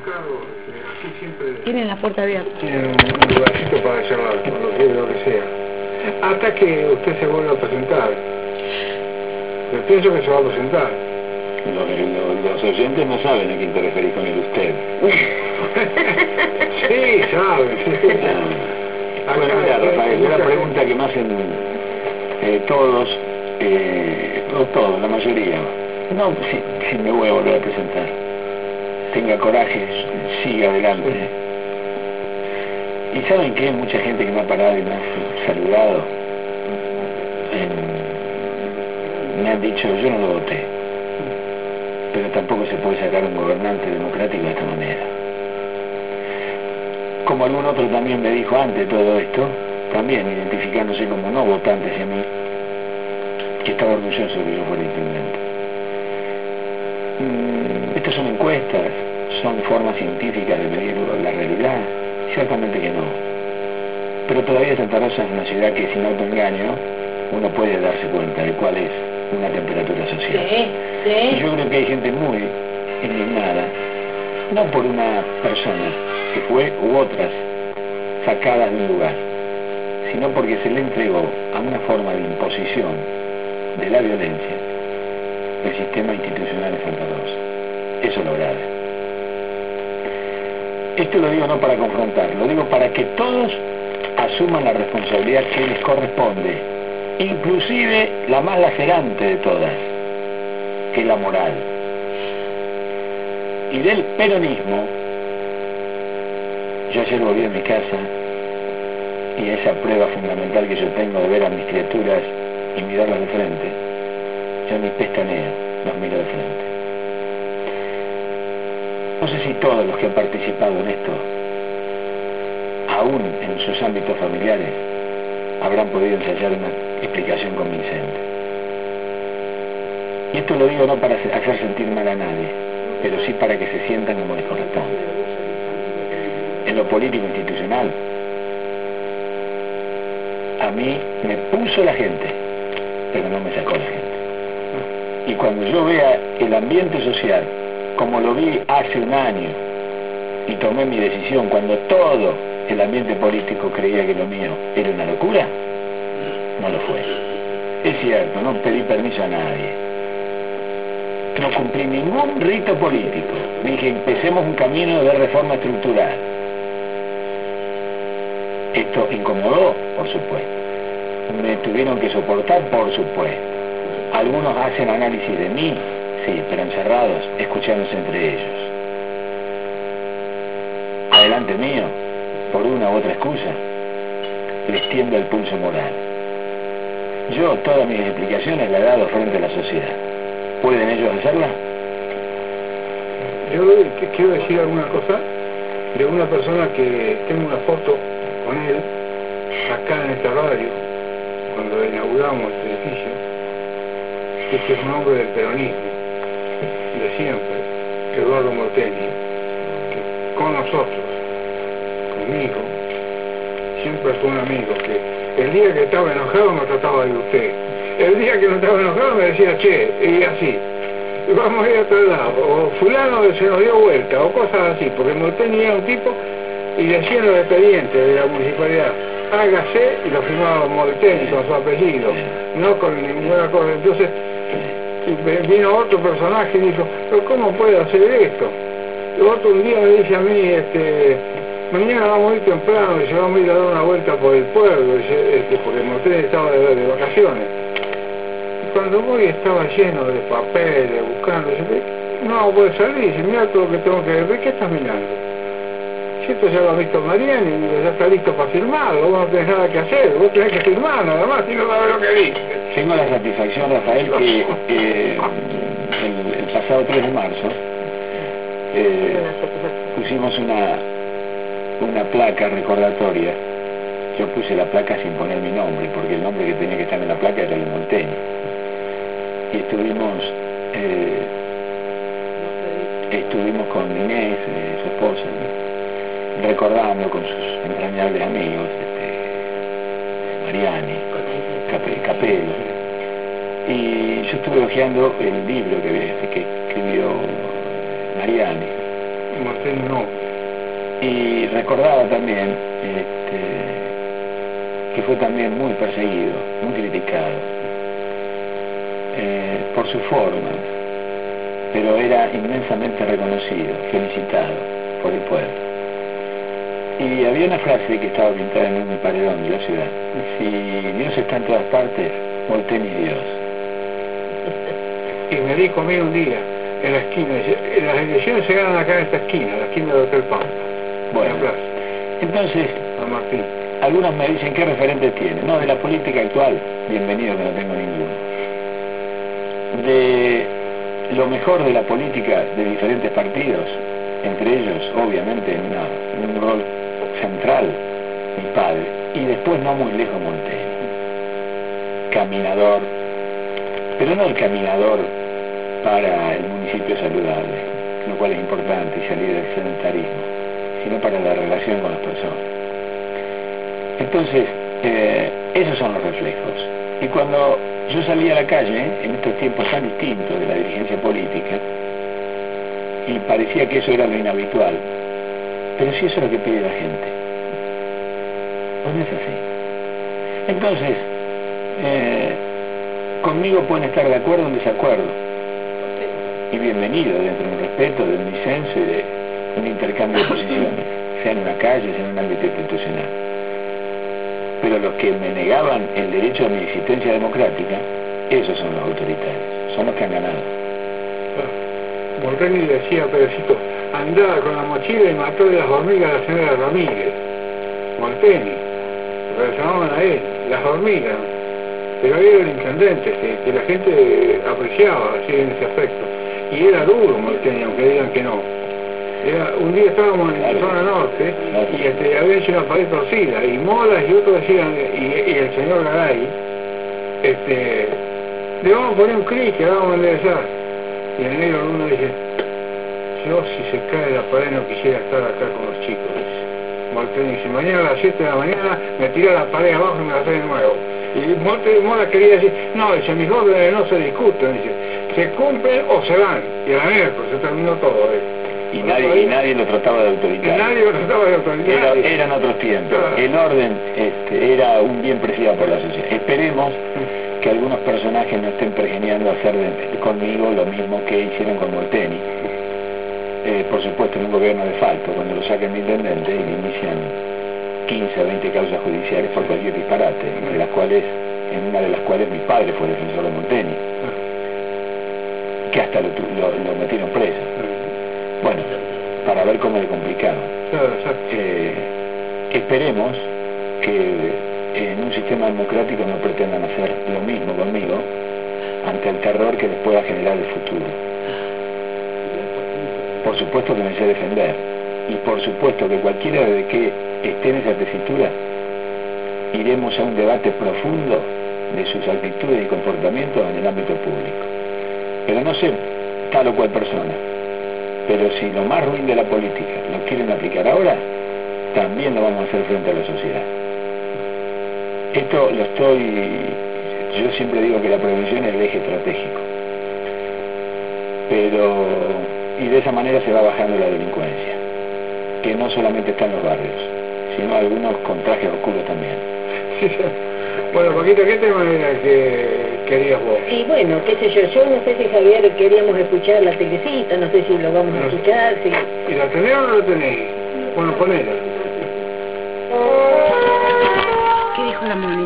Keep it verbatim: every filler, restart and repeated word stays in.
Carlos, eh, aquí siempre tienen la puerta abierta. tienen un, un lugarcito para charlar, con lo que, lo que sea. Hasta que usted se vuelva a presentar. Yo pienso que se va a presentar. Los, los, los oyentes no saben a quién te referís con el usted. Sí, saben. Ah. Bueno, mira, Rafael, es la pregunta que me hacen eh, todos, eh, no todos, la mayoría. No, si, si me voy a volver a presentar. Tenga coraje, siga adelante. Y ¿saben qué? Mucha gente que me ha parado y me ha saludado, eh, me han dicho, yo no lo voté, pero tampoco se puede sacar un gobernante democrático de esta manera. Como algún otro también me dijo antes de todo esto, también identificándose como no votante hacia mí, que estaba orgulloso de que yo fuera intendente. Mm, estas son encuestas, son formas científicas de medir la realidad, ciertamente que no. Pero todavía Santa Rosa es una ciudad que sin autoengaño uno puede darse cuenta de cuál es una temperatura social. Sí, sí. Y yo creo que hay gente muy indignada, no por una persona que fue u otras sacadas de un lugar, sino porque se le entregó a una forma de imposición de la violencia del sistema institucional de Santa Rosa. Eso es lo grave. Esto lo digo no para confrontar, lo digo para que todos asuman la responsabilidad que les corresponde, inclusive la más lacerante de todas, que es la moral. Y del peronismo, yo ayer volví a mi casa y esa prueba fundamental que yo tengo de ver a mis criaturas y mirarlas de frente, yo ni pestaneo, los miro de frente. No sé si todos los que han participado en esto, aún en sus ámbitos familiares, habrán podido ensayar una explicación convincente. Y esto lo digo no para hacer sentir mal a nadie, pero sí para que se sientan como les corresponde. En lo político institucional, a mí me puso la gente, pero no me sacó la gente. Y cuando yo vea el ambiente social, como lo vi hace un año, y tomé mi decisión cuando todo el ambiente político creía que lo mío era una locura, no lo fue. Es cierto, no pedí permiso a nadie. No cumplí ningún rito político. Dije, empecemos un camino de reforma estructural. Esto incomodó, por supuesto. Me tuvieron que soportar, por supuesto. Algunos hacen análisis de mí, sí, pero encerrados, escuchándose entre ellos. Adelante mío, por una u otra excusa, les tiembla el pulso moral. Yo todas mis explicaciones las he dado frente a la sociedad. ¿Pueden ellos hacerla? Yo quiero decir alguna cosa de una persona que tengo una foto con él acá en esta radio cuando inauguramos este edificio, que este es un hombre del peronismo de siempre, Eduardo Molteni, que con nosotros, conmigo, siempre fue un amigo que el día que estaba enojado me trataba de usted, el día que no estaba enojado me decía che, y así, vamos a ir a otro lado, o fulano se nos dio vuelta, o cosas así, porque Molteni era un tipo, y decían los expedientes de la municipalidad, hágase, y lo firmaba Molteni con su apellido, no con ninguna cosa. Entonces vino otro personaje y dijo, pero ¿cómo puede hacer esto? Y otro un día me dice a mí, este, mañana vamos a ir temprano, y vamos a ir a dar una vuelta por el pueblo, este, porque Molteni estaba de, de vacaciones. Y cuando voy estaba lleno de papeles, buscando, dice, no puede salir, dice, mira todo lo que tengo que ver, ¿qué estás mirando? Esto ya lo ha visto Mariani, ya está listo para firmarlo, vos no tenés nada que hacer, vos tenés que firmar nada más, si no sabes lo que dice. Tengo la satisfacción, Rafael, que eh, el, el pasado tres de marzo eh, pusimos una, una placa recordatoria. Yo puse la placa sin poner mi nombre, porque el nombre que tenía que estar en la placa era el de Molteni. Y estuvimos, eh, estuvimos con Inés, eh, su esposa, recordando con sus entrañables amigos, este, Mariani, Capello, Capello, y yo estuve hojeando el libro que, que escribió Mariani, Molteni no. Y recordaba también este, que fue también muy perseguido, muy criticado eh, por su forma, pero era inmensamente reconocido, felicitado por el pueblo. Y había una frase que estaba pintada en un paredón de la ciudad: si Dios está en todas partes, Molteni es Dios. Y me dijo a mí un día, en la esquina, dice, las elecciones se ganan acá en esta esquina, la esquina del Hotel Pampa, bueno, en la plaza, entonces, San Martín. Algunos me dicen, ¿qué referente tiene? No, de la política actual, bienvenido, que no tengo ninguno. De lo mejor de la política de diferentes partidos, entre ellos, obviamente, en, una, en un rol central, mi padre, y después no muy lejos Molteni. Caminador, pero no el caminador para el municipio saludable, lo cual es importante, y salir del sedentarismo, sino para la relación con las personas. Entonces, eh, esos son los reflejos. Y cuando yo salí a la calle, en estos tiempos tan distintos de la dirigencia política, y parecía que eso era lo inhabitual, pero sí eso es lo que pide la gente. Pues no es así. Entonces, eh, conmigo pueden estar de acuerdo o en desacuerdo, y bienvenido dentro de un respeto, de un disenso y de un intercambio de posiciones, sea en una calle, sea en un ámbito institucional. Pero los que me negaban el derecho a mi existencia democrática, esos son los autoritarios, son los que han ganado. Molteni decía a Perecito, andaba con la mochila y mató de las hormigas a la señora Ramírez. Molteni, lo llamaban a él, las hormigas. Pero él era el intendente, que, que la gente apreciaba así en ese aspecto. Y era duro Molteni, aunque digan que no. Era, un día estábamos en la zona norte y este, había hecho una pared torcida y Molas y otros decían, y, y el señor Garay, este, le vamos a poner un cric que vamos a enderezar. Y el negro Luna dice, yo si se cae la pared no quisiera estar acá con los chicos, dice. Molteni dice, mañana a las siete de la mañana me tira la pared abajo y me la trae de nuevo. Y Molteni Molas quería decir, no, dice, mis órdenes no se discuten, dice, se cumplen o se van. Y a la miércoles se terminó todo, ¿eh? Y nadie, y nadie lo trataba de autoritario. Y nadie lo trataba de autoritario. Era, eran otros tiempos. Claro. El orden este, era un bien preciado por la sociedad. Esperemos que algunos personajes no estén pergeneando a hacer de, conmigo lo mismo que hicieron con Molteni. Eh, por supuesto, en un gobierno de falto, cuando lo sacan de intendente y le inician quince o veinte causas judiciales por cualquier disparate, entre las cuales, en una de las cuales mi padre fue defensor de Molteni, que hasta lo, lo, lo metieron preso. Bueno, para ver cómo le complicaron. Eh, esperemos que en un sistema democrático no pretendan hacer lo mismo conmigo ante el terror que les pueda generar el futuro. Por supuesto que me sé defender, y por supuesto que cualquiera de que esté en esa tesitura, iremos a un debate profundo de sus actitudes y comportamientos en el ámbito público. Pero no sé tal o cual persona. Pero si lo más ruin de la política lo quieren aplicar ahora, también lo vamos a hacer frente a la sociedad. Esto lo estoy... Yo siempre digo que la prevención es el eje estratégico. Pero... Y de esa manera se va bajando la delincuencia, que no solamente está en los barrios, sino algunos con trajes oscuros también. Sí, sí. Bueno, Paquita, ¿qué tema era que querías vos? Y bueno, qué sé yo, yo no sé si Javier queríamos escuchar la Teresita, no sé si lo vamos a escuchar, si... ¿Y la tenés o no la tenés? Bueno, ponela. ¿Qué dijo la moneda?